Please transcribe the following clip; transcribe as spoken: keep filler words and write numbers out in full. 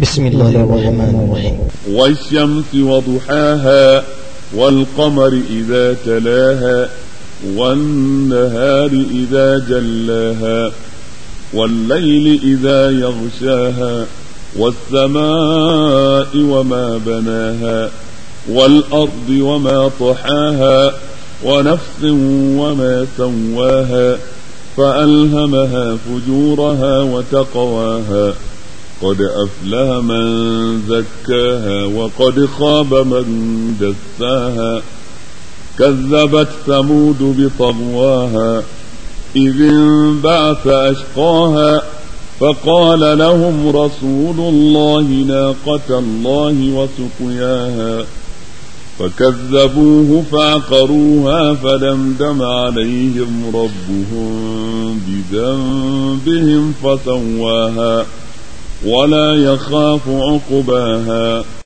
بسم الله الرحمن الرحيم. والشمس وضحاها والقمر إذا تلاها والنهار إذا جلاها والليل إذا يغشاها والسماء وما بناها والأرض وما طحاها ونفس وما سواها فألهمها فجورها وتقواها قد أفلح من زكاها وقد خاب من دساها كذبت ثمود بطغواها إذ انبعث أشقاها فقال لهم رسول الله ناقة الله وسقياها فكذبوه فعقروها فدمدم عليهم ربهم بذنبهم فسواها ولا يخاف عقباها.